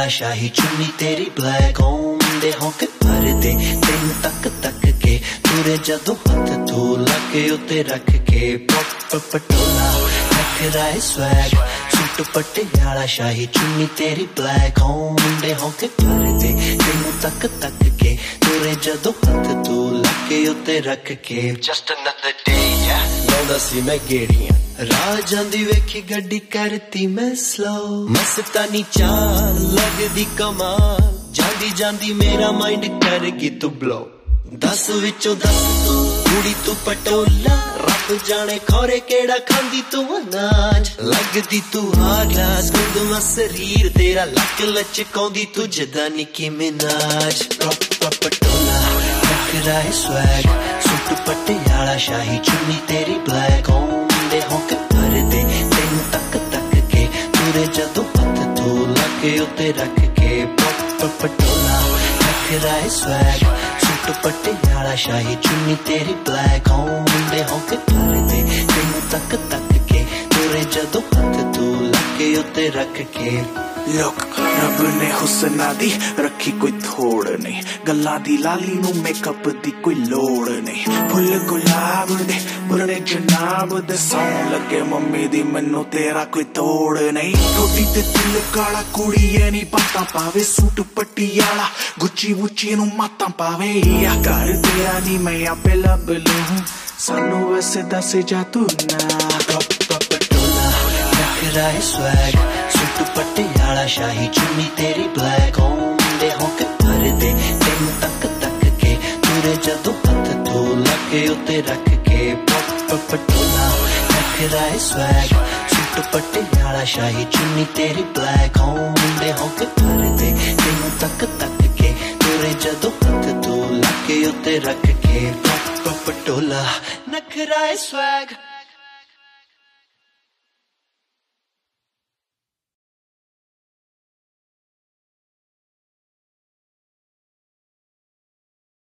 आला शाही चुन्नी तेरी ब्लैक होंदे होके भर दे तेन तक तक के तुरे जदों हथ तू लगे उत्ते रख के पप पटोला नखरा है स्वैग सूट पटियाला शाही चुन्नी तेरी ब्लैक होंदे होके भर दे तेन तक तक के तुरे जदों हथ तू लगे उत्ते रख के just another day लाउंदा सी मैं गेड़ियां राह जांदी वेखी गड्डी करती मैं स्लो मस्तानी चाल लगदी कमाल जांदी जांदी मेरा माइंड करगी तू ब्लो 10 विचों 10 तू कुड़ी तू पटोला रब जाने खोरे केड़ा खांदी तू अनाज लगदी तू हार ग्लास गुंदवा शरीर तेरा लक लचकाउंदी तू जदा निकी मिनाज पटोला नखरा है स्वैग सूट पटियाला शाही चुन्नी तेरी ब्लैक होंदे होके भर दे तेन तक तक के तुरे जदों हथ तू लगे उत्ते रख के पटोला नखरा है स्वैग सूट पटियाला शाही चुन्नी तेरी ब्लैक होंदे होके भर दे तेन तक तक के तुरे जदों हथ तू लगे उत्ते रख के लोक रब ने हुस्ना दी रखी कोई थोड़ नहीं गल्लां दी लाली नू मेकअप दी कोई लोड़ नहीं फुल गुलाब दे बुरने जनाब दे सौं लगे मम्मी दी मैनू तेरा कोई तोड़ नहीं रोटी ते तिल काला कुड़ी ऐ नी पाता पावे सूट पटियाला गुच्ची वुच्ची नू माता पावे या घर तेरा नी मैं आपे लब लूं सानू वैसे दस जा तू ना पटोला नखरा है स्वैग सूट पटियाला शाही चुन्नी तेरी ब्लैक होंदे होके भर दे तेन तक तक के तुरे जदों हथ तू लगे उत्ते रख के पटोला नखरा है स्वैग सूट पटियाला शाही चुन्नी तेरी ब्लैक होंदे होके भर दे तेन तक तक के तुरे जदों हथ तू लगे उत्ते रख के पटोला नखरा है स्वैग